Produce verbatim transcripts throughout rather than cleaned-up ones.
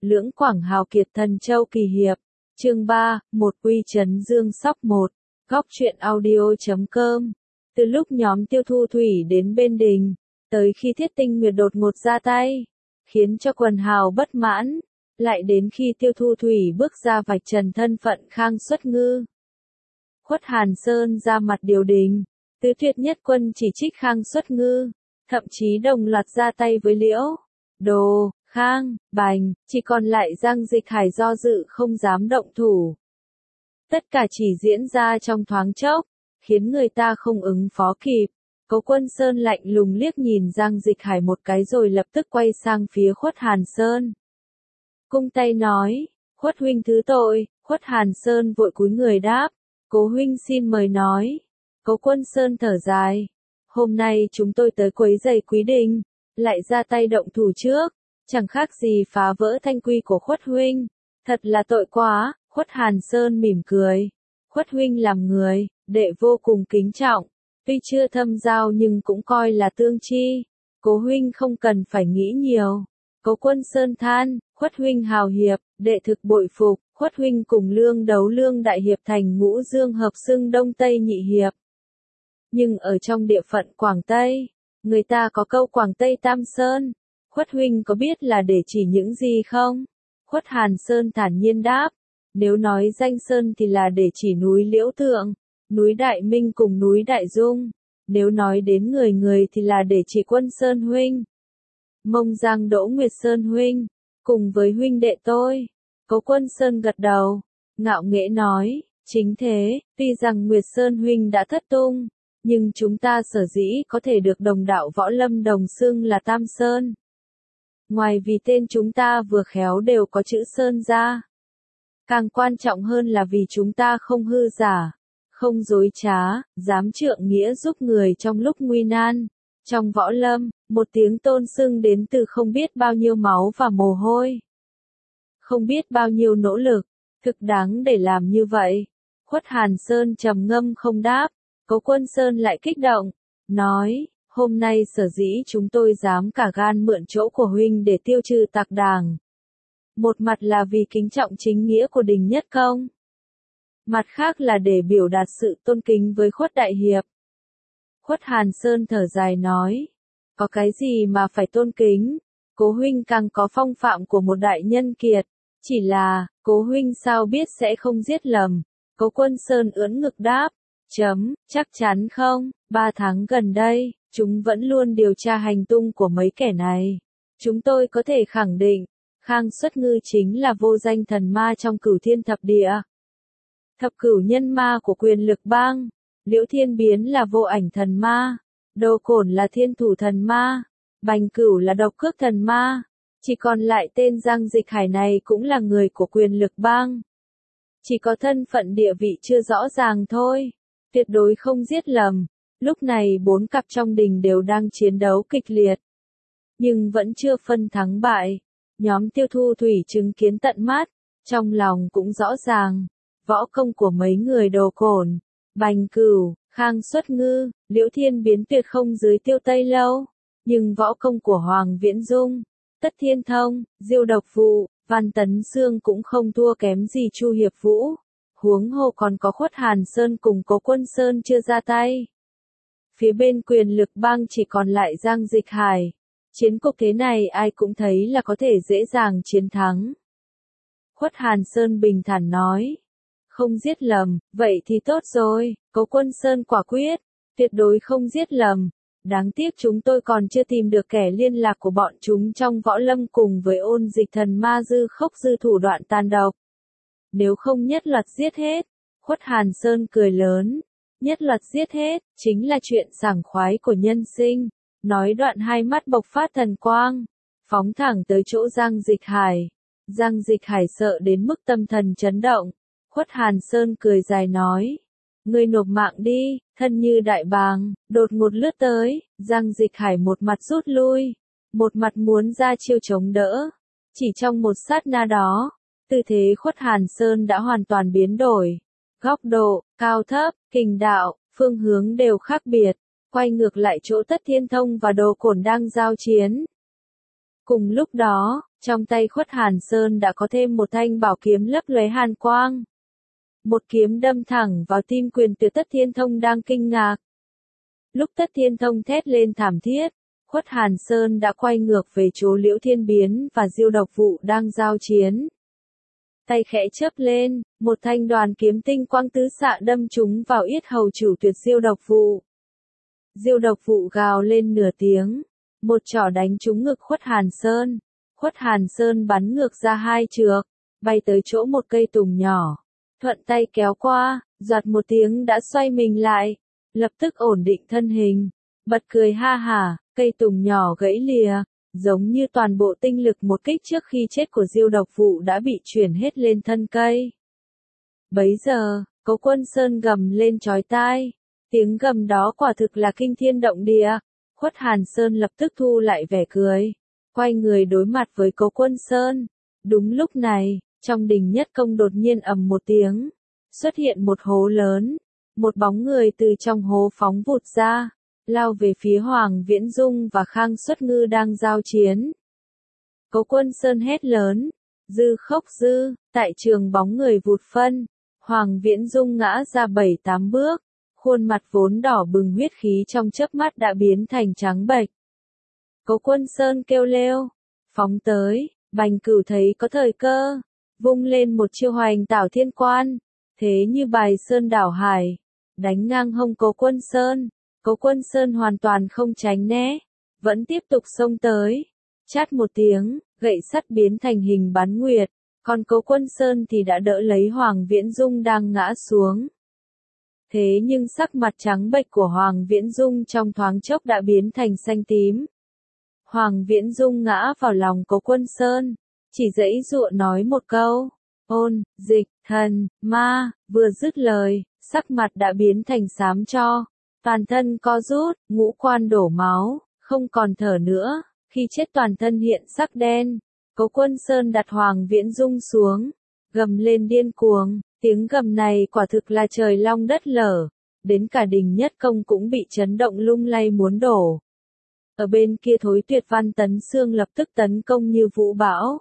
Lưỡng Quảng hào kiệt thần châu kỳ hiệp. Chương ba, một uy trấn Dương Sóc một. Góc truyện audio chấm com. Từ lúc nhóm Tiêu Thu Thủy đến bên đình, tới khi Thiết Tinh Nguyệt đột ngột ra tay, khiến cho quần hào bất mãn, lại đến khi Tiêu Thu Thủy bước ra vạch trần thân phận Khang Xuất Ngư. Khuất Hàn Sơn ra mặt điều đình, Tứ Tuyệt Nhất Quân chỉ trích Khang Xuất Ngư, thậm chí đồng loạt ra tay với Liễu, Đồ, Khang, Bành, chỉ còn lại Giang Dịch Hải do dự không dám động thủ. Tất cả chỉ diễn ra trong thoáng chốc, khiến người ta không ứng phó kịp. Cố Quân Sơn lạnh lùng liếc nhìn Giang Dịch Hải một cái rồi lập tức quay sang phía Khuất Hàn Sơn. Cung tay nói, Khuất huynh thứ tội. Khuất Hàn Sơn vội cúi người đáp, Cố huynh xin mời nói. Cố Quân Sơn thở dài, hôm nay chúng tôi tới quấy rầy quý đình, lại ra tay động thủ trước, chẳng khác gì phá vỡ thanh quy của Khuất huynh, thật là tội quá. Khuất Hàn Sơn mỉm cười, Khuất huynh làm người, đệ vô cùng kính trọng, tuy chưa thâm giao nhưng cũng coi là tương chi, Cố huynh không cần phải nghĩ nhiều. Cố Quân Sơn than, Khuất huynh hào hiệp, đệ thực bội phục. Khuất huynh cùng Lương Đấu Lương đại hiệp thành ngũ dương hợp xưng Đông Tây nhị hiệp. Nhưng ở trong địa phận Quảng Tây, người ta có câu Quảng Tây Tam Sơn, Khuất huynh có biết là để chỉ những gì không? Khuất Hàn Sơn thản nhiên đáp, nếu nói danh sơn thì là để chỉ núi Liễu Thượng, núi Đại Minh cùng núi Đại Dung, nếu nói đến người người thì là để chỉ Quân Sơn huynh, Mông Giang Đỗ Nguyệt Sơn huynh, cùng với huynh đệ tôi. Cố Quân Sơn gật đầu, ngạo nghễ nói, chính thế, tuy rằng Nguyệt Sơn huynh đã thất tung, nhưng chúng ta sở dĩ có thể được đồng đạo võ lâm đồng xưng là Tam Sơn. Ngoài vì tên chúng ta vừa khéo đều có chữ Sơn ra, càng quan trọng hơn là vì chúng ta không hư giả, không dối trá, dám trượng nghĩa giúp người trong lúc nguy nan. Trong võ lâm, một tiếng tôn xưng đến từ không biết bao nhiêu máu và mồ hôi, không biết bao nhiêu nỗ lực, thực đáng để làm như vậy. Khuất Hàn Sơn trầm ngâm không đáp, Cố Quân Sơn lại kích động, nói, hôm nay sở dĩ chúng tôi dám cả gan mượn chỗ của huynh để tiêu trừ tặc đảng. Một mặt là vì kính trọng chính nghĩa của đình nhất công, mặt khác là để biểu đạt sự tôn kính với Khuất đại hiệp. Khuất Hàn Sơn thở dài nói, có cái gì mà phải tôn kính, Cố huynh càng có phong phạm của một đại nhân kiệt, chỉ là, Cố huynh sao biết sẽ không giết lầm. Cố Quân Sơn ưỡn ngực đáp, chấm, chắc chắn không, ba tháng gần đây, chúng vẫn luôn điều tra hành tung của mấy kẻ này. Chúng tôi có thể khẳng định, Khang Xuất Ngư chính là vô danh thần ma trong Cửu Thiên Thập Địa. Thập cửu nhân ma của Quyền Lực Bang, Liễu Thiên Biến là vô ảnh thần ma, Đồ Cổn là thiên thủ thần ma, Bành Cửu là độc cước thần ma, chỉ còn lại tên Giang Dịch Hải này cũng là người của Quyền Lực Bang. Chỉ có thân phận địa vị chưa rõ ràng thôi, tuyệt đối không giết lầm. Lúc này bốn cặp trong đình đều đang chiến đấu kịch liệt, nhưng vẫn chưa phân thắng bại. Nhóm Tiêu Thu Thủy chứng kiến tận mắt, trong lòng cũng rõ ràng, võ công của mấy người Đồ Cổn, Bành Cửu, Khang Xuất Ngư, Liễu Thiên Biến tuyệt không dưới Tiêu Tây Lâu, nhưng võ công của Hoàng Viễn Dung, Tất Thiên Thông, Diêu Độc Vụ, Văn Tấn Xương cũng không thua kém gì Chu Hiệp Vũ, huống hồ còn có Khuất Hàn Sơn cùng Cố Quân Sơn chưa ra tay. Phía bên Quyền Lực Bang chỉ còn lại Giang Dịch Hải, chiến cục thế này ai cũng thấy là có thể dễ dàng chiến thắng. Khuất Hàn Sơn bình thản nói, không giết lầm, vậy thì tốt rồi. Cố Quân Sơn quả quyết, tuyệt đối không giết lầm. Đáng tiếc chúng tôi còn chưa tìm được kẻ liên lạc của bọn chúng trong võ lâm cùng với Ôn Dịch thần ma Dư Khốc Dư thủ đoạn tàn độc. Nếu không nhất loạt giết hết. Khuất Hàn Sơn cười lớn, nhất loạt giết hết, chính là chuyện sảng khoái của nhân sinh. Nói đoạn hai mắt bộc phát thần quang, phóng thẳng tới chỗ Giang Dịch Hải. Giang Dịch Hải sợ đến mức tâm thần chấn động. Khuất Hàn Sơn cười dài nói, ngươi nộp mạng đi. Thân như đại bàng, đột ngột lướt tới, Giang Dịch Hải một mặt rút lui, một mặt muốn ra chiêu chống đỡ. Chỉ trong một sát na đó, tư thế Khuất Hàn Sơn đã hoàn toàn biến đổi. Góc độ, cao thấp, kình đạo, phương hướng đều khác biệt, quay ngược lại chỗ Tất Thiên Thông và Đồ Cổn đang giao chiến. Cùng lúc đó, trong tay Khuất Hàn Sơn đã có thêm một thanh bảo kiếm lấp lóe hàn quang. Một kiếm đâm thẳng vào tim Quyền Tuyệt. Tất Thiên Thông đang kinh ngạc. Lúc Tất Thiên Thông thét lên thảm thiết, Khuất Hàn Sơn đã quay ngược về chỗ Liễu Thiên Biến và Diêu Độc Vụ đang giao chiến. Tay khẽ chớp lên, một thanh đoàn kiếm tinh quang tứ xạ đâm trúng vào yết hầu Chủ Tuyệt Diêu Độc Vụ. Diêu Độc Vụ gào lên nửa tiếng, một chỏ đánh trúng ngực Khuất Hàn Sơn. Khuất Hàn Sơn bắn ngược ra hai trượng, bay tới chỗ một cây tùng nhỏ, thuận tay kéo qua, giọt một tiếng đã xoay mình lại, lập tức ổn định thân hình, bật cười ha hả. Cây tùng nhỏ gãy lìa, giống như toàn bộ tinh lực một kích trước khi chết của Diêu Độc Vụ đã bị chuyển hết lên thân cây. Bấy giờ, Cố Quân Sơn gầm lên chói tai, tiếng gầm đó quả thực là kinh thiên động địa. Khuất Hàn Sơn lập tức thu lại vẻ cười, quay người đối mặt với Cố Quân Sơn. Đúng lúc này, trong đình nhất công đột nhiên ầm một tiếng, xuất hiện một hố lớn, một bóng người từ trong hố phóng vụt ra, lao về phía Hoàng Viễn Dung và Khang Xuất Ngư đang giao chiến. Cố Quân Sơn hét lớn, dư khốc dư, tại trường bóng người vụt phân, Hoàng Viễn Dung ngã ra bảy tám bước, khuôn mặt vốn đỏ bừng huyết khí trong chớp mắt đã biến thành trắng bệch. Cố Quân Sơn kêu lêu, phóng tới, Bành Cửu thấy có thời cơ, vung lên một chiêu Hoành Tảo Thiên Quan, thế như bài sơn đảo hải, đánh ngang hông Cố Quân Sơn. Cố Quân Sơn hoàn toàn không tránh né, vẫn tiếp tục xông tới. Chát một tiếng, gậy sắt biến thành hình bán nguyệt, còn Cố Quân Sơn thì đã đỡ lấy Hoàng Viễn Dung đang ngã xuống. Thế nhưng sắc mặt trắng bệch của Hoàng Viễn Dung trong thoáng chốc đã biến thành xanh tím. Hoàng Viễn Dung ngã vào lòng Cố Quân Sơn, chỉ giãy giụa nói một câu, ôn, dịch, thần, ma, vừa dứt lời, sắc mặt đã biến thành xám cho. Toàn thân co rút, ngũ quan đổ máu, không còn thở nữa, khi chết toàn thân hiện sắc đen. Cố Quân Sơn đặt Hoàng Viễn Dung xuống, gầm lên điên cuồng, tiếng gầm này quả thực là trời long đất lở, đến cả đình nhất công cũng bị chấn động lung lay muốn đổ. Ở bên kia Thối Tuyệt Văn Tấn Xương lập tức tấn công như vũ bão,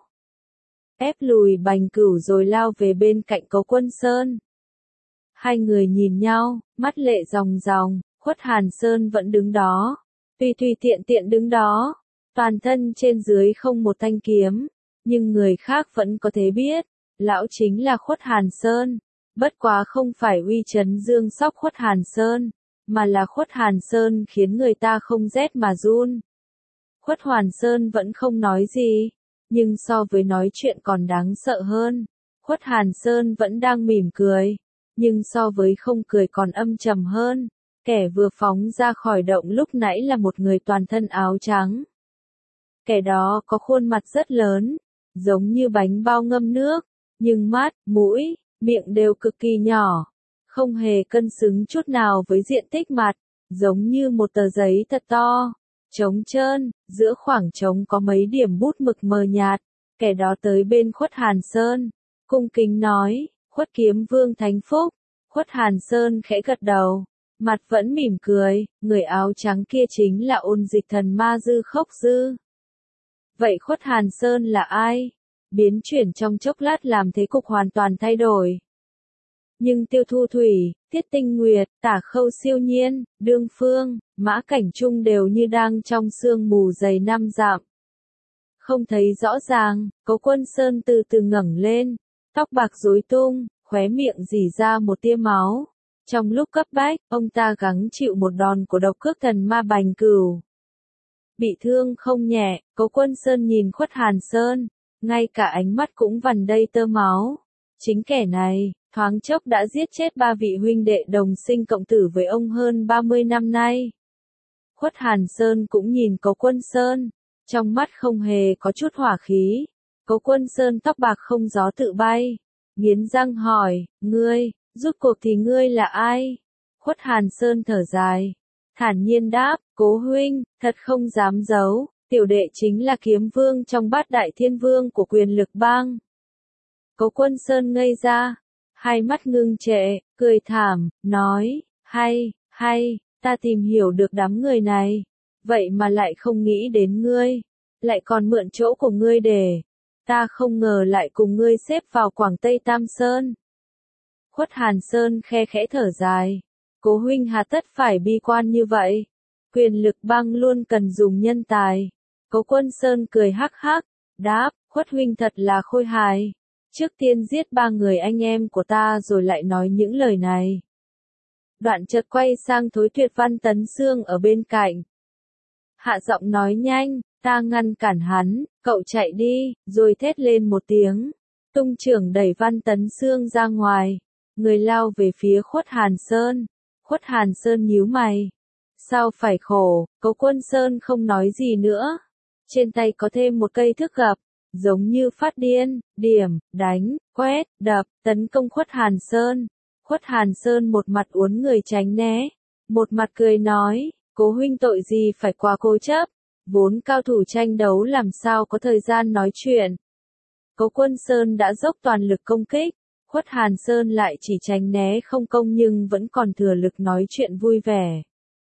ép lùi Bành Cửu rồi lao về bên cạnh Cố Quân Sơn. Hai người nhìn nhau, mắt lệ ròng ròng. Khuất Hàn Sơn vẫn đứng đó, tùy tùy tiện tiện đứng đó, toàn thân trên dưới không một thanh kiếm, nhưng người khác vẫn có thể biết, lão chính là Khuất Hàn Sơn, bất quá không phải uy chấn dương sóc Khuất Hàn Sơn, mà là Khuất Hàn Sơn khiến người ta không rét mà run. Khuất Hàn Sơn vẫn không nói gì, nhưng so với nói chuyện còn đáng sợ hơn. Khuất Hàn Sơn vẫn đang mỉm cười, nhưng so với không cười còn âm trầm hơn. Kẻ vừa phóng ra khỏi động lúc nãy là một người toàn thân áo trắng. Kẻ đó có khuôn mặt rất lớn, giống như bánh bao ngâm nước, nhưng mắt, mũi, miệng đều cực kỳ nhỏ, không hề cân xứng chút nào với diện tích mặt, giống như một tờ giấy thật to, trống trơn, giữa khoảng trống có mấy điểm bút mực mờ nhạt. Kẻ đó tới bên Khuất Hàn Sơn, cung kính nói, Khuất Kiếm Vương thánh phúc. Khuất Hàn Sơn khẽ gật đầu, mặt vẫn mỉm cười, người áo trắng kia chính là Ôn Dịch Thần Ma Dư Khốc Dư. Vậy Khuất Hàn Sơn là ai? Biến chuyển trong chốc lát làm thế cục hoàn toàn thay đổi. Nhưng Tiêu Thu Thủy, Tiết Tinh Nguyệt, Tả Khâu Siêu Nhiên, Đương Phương, Mã Cảnh Trung đều như đang trong sương mù dày năm dặm. Không thấy rõ ràng, Cố Quân Sơn từ từ ngẩng lên, tóc bạc rối tung, khóe miệng rỉ ra một tia máu. Trong lúc cấp bách, ông ta gắng chịu một đòn của độc cước thần ma Bành Cửu. Bị thương không nhẹ, Cố Quân Sơn nhìn Khuất Hàn Sơn, ngay cả ánh mắt cũng vằn đầy tơ máu. Chính kẻ này, thoáng chốc đã giết chết ba vị huynh đệ đồng sinh cộng tử với ông hơn ba mươi năm nay. Khuất Hàn Sơn cũng nhìn Cố Quân Sơn, trong mắt không hề có chút hỏa khí. Cố Quân Sơn tóc bạc không gió tự bay, nghiến răng hỏi, ngươi, rút cuộc thì ngươi là ai? Khuất Hàn Sơn thở dài, thản nhiên đáp, Cố huynh, thật không dám giấu, tiểu đệ chính là Kiếm Vương trong bát đại thiên vương của Quyền Lực Bang. Cố Quân Sơn ngây ra, hai mắt ngưng trệ, cười thảm, nói, hay, hay, ta tìm hiểu được đám người này, vậy mà lại không nghĩ đến ngươi. lại còn mượn chỗ của ngươi để. Ta không ngờ lại cùng ngươi xếp vào Quảng Tây Tam Sơn. Khuất Hàn Sơn khe khẽ thở dài. Cố huynh hà tất phải bi quan như vậy. Quyền lực bang luôn cần dùng nhân tài. Cố Quân Sơn cười hắc hắc, đáp, Khuất huynh thật là khôi hài. Trước tiên giết ba người anh em của ta rồi lại nói những lời này. Đoạn chợt quay sang Thối Tuyệt Văn Tấn Xương ở bên cạnh. Hạ giọng nói nhanh, ta ngăn cản hắn, cậu chạy đi, rồi thét lên một tiếng. Tung trưởng đẩy Văn Tấn Xương ra ngoài. Người lao về phía Khuất Hàn Sơn. Khuất Hàn Sơn nhíu mày. Sao phải khổ, Cố Quân Sơn không nói gì nữa. Trên tay có thêm một cây thước gập, giống như phát điên, điểm, đánh, quét, đập, tấn công Khuất Hàn Sơn. Khuất Hàn Sơn một mặt uốn người tránh né, một mặt cười nói, Cố huynh tội gì phải quá cố chấp, vốn cao thủ tranh đấu làm sao có thời gian nói chuyện. Cố Quân Sơn đã dốc toàn lực công kích, Khuất Hàn Sơn lại chỉ tránh né không công nhưng vẫn còn thừa lực nói chuyện vui vẻ.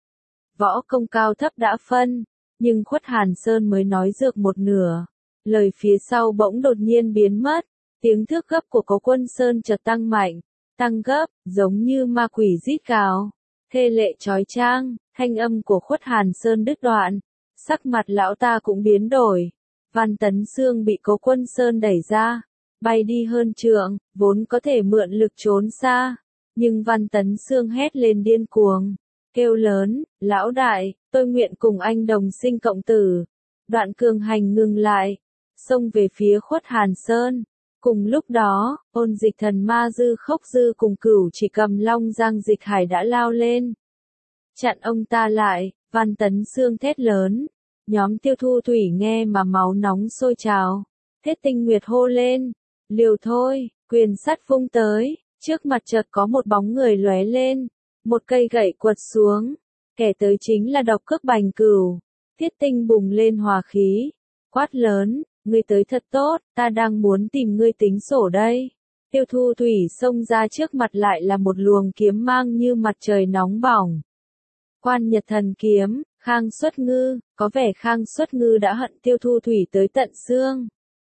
Võ công cao thấp đã phân, nhưng Khuất Hàn Sơn mới nói dược một nửa. Lời phía sau bỗng đột nhiên biến mất, tiếng thước gấp của Cố Quân Sơn chợt tăng mạnh, tăng gấp, giống như ma quỷ rít gào, thê lệ chói chang, thanh âm của Khuất Hàn Sơn đứt đoạn, sắc mặt lão ta cũng biến đổi. Văn Tấn Xương bị Cố Quân Sơn đẩy ra, bay đi hơn trượng, vốn có thể mượn lực trốn xa, nhưng Văn Tấn Xương hét lên điên cuồng, kêu lớn, lão đại, tôi nguyện cùng anh đồng sinh cộng tử. Đoạn cường hành ngừng lại, xông về phía Khuất Hàn Sơn. Cùng lúc đó, Ôn Dịch Thần Ma Dư Khốc Dư cùng Cửu Chỉ Cầm Long Giang Dịch Hải đã lao lên. Chặn ông ta lại, Văn Tấn Xương thét lớn. Nhóm Tiêu Thu Thủy nghe mà máu nóng sôi trào. Thiết Tinh Nguyệt hô lên, liều thôi, quyền sắt vung tới, trước mặt chợt có một bóng người lóe lên, một cây gậy quật xuống, kẻ tới chính là Độc Cước Bành Cửu. Thiết Tinh bùng lên hòa khí, quát lớn, ngươi tới thật tốt, ta đang muốn tìm ngươi tính sổ đây. Tiêu Thu Thủy xông ra trước mặt lại là một luồng kiếm mang như mặt trời nóng bỏng. Quan Nhật Thần Kiếm, Khang Xuất Ngư, có vẻ Khang Xuất Ngư đã hận Tiêu Thu Thủy tới tận xương.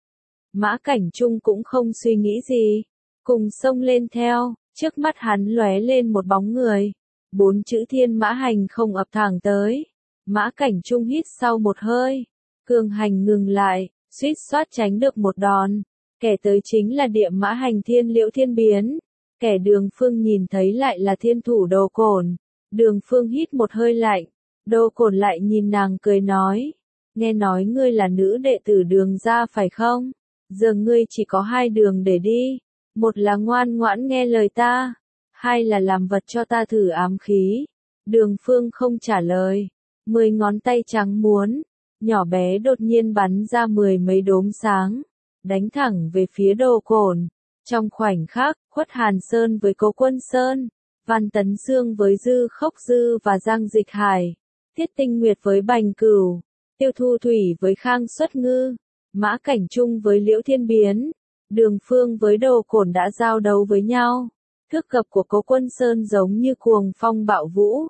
Mã Cảnh Trung cũng không suy nghĩ gì, cùng xông lên theo, trước mắt hắn lóe lên một bóng người. Bốn chữ Thiên Mã Hành không ập thẳng tới. Mã Cảnh Trung hít sau một hơi, cường hành ngừng lại, suýt soát tránh được một đòn. Kẻ tới chính là Địa Mã Hành Thiên Liễu Thiên Biến. Kẻ Đường Phương nhìn thấy lại là thiên thủ Đồ Cổn. Đường Phương hít một hơi lạnh, Đồ Cổn lại nhìn nàng cười nói, nghe nói ngươi là nữ đệ tử Đường gia phải không? Giờ ngươi chỉ có hai đường để đi, một là ngoan ngoãn nghe lời ta, hai là làm vật cho ta thử ám khí. Đường Phương không trả lời, mười ngón tay trắng muốn, nhỏ bé đột nhiên bắn ra mười mấy đốm sáng, đánh thẳng về phía Đồ Cổn. Trong khoảnh khắc, Khuất Hàn Sơn với Cố Quân Sơn, Văn Tấn Xương với Dư Khốc Dư và Giang Dịch Hải, Thiết Tinh Nguyệt với Bành Cửu, Tiêu Thu Thủy với Khang Xuất Ngư, Mã Cảnh Trung với Liễu Thiên Biến, Đường Phương với Đồ Cổn đã giao đấu với nhau. Thước gập của Cố Quân Sơn giống như cuồng phong bạo vũ,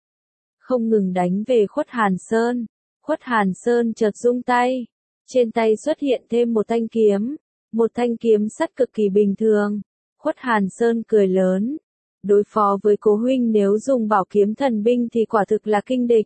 không ngừng đánh về Khuất Hàn Sơn. Khuất Hàn Sơn chợt rung tay, trên tay xuất hiện thêm một thanh kiếm, một thanh kiếm sắt cực kỳ bình thường. Khuất Hàn Sơn cười lớn, đối phó với Cố huynh nếu dùng bảo kiếm thần binh thì quả thực là kinh địch.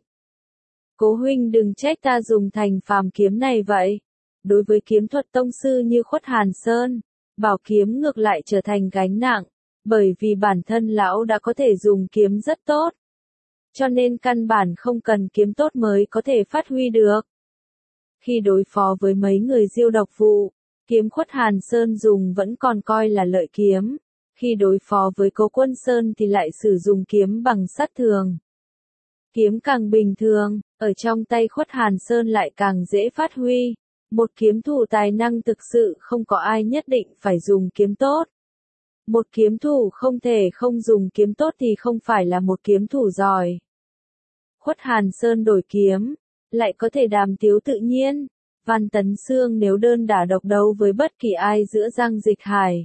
Cố huynh đừng trách ta dùng thành phàm kiếm này vậy. Đối với kiếm thuật tông sư như Khuất Hàn Sơn, bảo kiếm ngược lại trở thành gánh nặng, bởi vì bản thân lão đã có thể dùng kiếm rất tốt. Cho nên căn bản không cần kiếm tốt mới có thể phát huy được. Khi đối phó với mấy người diêu độc vụ, kiếm Khuất Hàn Sơn dùng vẫn còn coi là lợi kiếm. Khi đối phó với Cố Quân Sơn thì lại sử dụng kiếm bằng sắt thường. Kiếm càng bình thường, ở trong tay Khuất Hàn Sơn lại càng dễ phát huy. Một kiếm thủ tài năng thực sự không có ai nhất định phải dùng kiếm tốt. Một kiếm thủ không thể không dùng kiếm tốt thì không phải là một kiếm thủ giỏi. Khuất Hàn Sơn đổi kiếm, lại có thể đàm tiếu tự nhiên. Văn Tấn Xương nếu đơn đả độc đấu với bất kỳ ai giữa Giang Dịch Hải,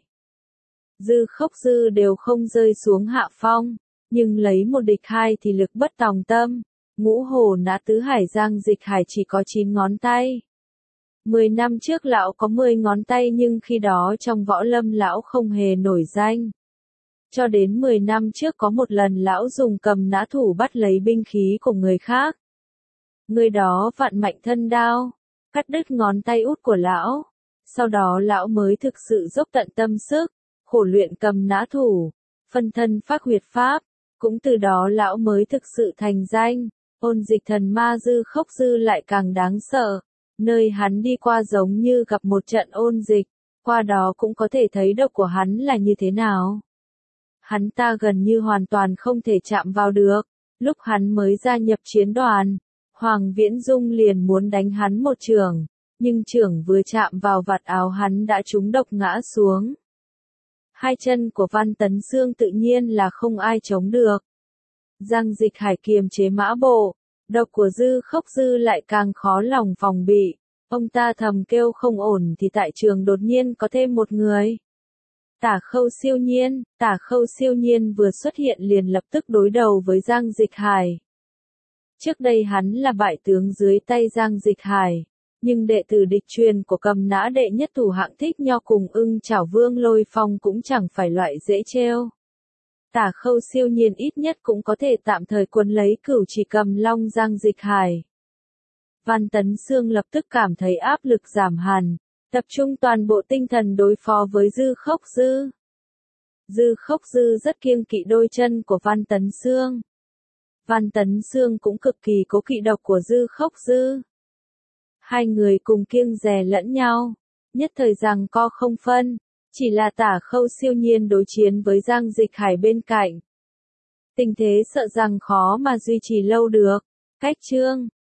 Dư Khốc Dư đều không rơi xuống hạ phong, nhưng lấy một địch hai thì lực bất tòng tâm. Ngũ Hổ Nã Tứ Hải Giang Dịch Hải chỉ có chín ngón tay, Mười năm trước lão có mười ngón tay nhưng khi đó trong võ lâm lão không hề nổi danh. Cho đến mười năm trước có một lần lão dùng cầm nã thủ bắt lấy binh khí của người khác. Người đó vặn mạnh thân đao, cắt đứt ngón tay út của lão. Sau đó lão mới thực sự dốc tận tâm sức, khổ luyện cầm nã thủ, phân thân phác huyệt pháp. Cũng từ đó lão mới thực sự thành danh. Ôn Dịch Thần ma Dư Khốc Dư lại càng đáng sợ. Nơi hắn đi qua giống như gặp một trận ôn dịch, qua đó cũng có thể thấy độc của hắn là như thế nào. Hắn ta gần như hoàn toàn không thể chạm vào được. Lúc hắn mới gia nhập chiến đoàn, Hoàng Viễn Dung liền muốn đánh hắn một chưởng, nhưng chưởng vừa chạm vào vạt áo hắn đã trúng độc ngã xuống. Hai chân của Văn Tấn Xương tự nhiên là không ai chống được. Giang Dịch Hải kiềm chế mã bộ, độc của Dư Khốc Dư lại càng khó lòng phòng bị. Ông ta thầm kêu không ổn thì tại trường đột nhiên có thêm một người. Tả Khâu Siêu Nhiên, Tả Khâu Siêu Nhiên vừa xuất hiện liền lập tức đối đầu với Giang Dịch Hải. Trước đây hắn là bại tướng dưới tay Giang Dịch Hải, nhưng đệ tử địch truyền của Cầm Nã đệ nhất thủ Hạng Thích Nho cùng Ưng Chảo Vương Lôi Phong cũng chẳng phải loại dễ trêu. Tả Khâu Siêu Nhiên ít nhất cũng có thể tạm thời quấn lấy Cửu Chỉ Cầm Long Giang Dịch Hải. Văn Tấn Xương lập tức cảm thấy áp lực giảm hẳn, tập trung toàn bộ tinh thần đối phó với Dư Khốc Dư. Dư Khốc Dư rất kiêng kỵ đôi chân của Văn Tấn Xương. Văn Tấn Xương cũng cực kỳ cố kỵ độc của Dư Khốc Dư. Hai người cùng kiêng dè lẫn nhau, nhất thời giằng co không phân, chỉ là Tả Khâu Siêu Nhiên đối chiến với Giang Dịch Hải bên cạnh. Tình thế sợ rằng khó mà duy trì lâu được. Cách chương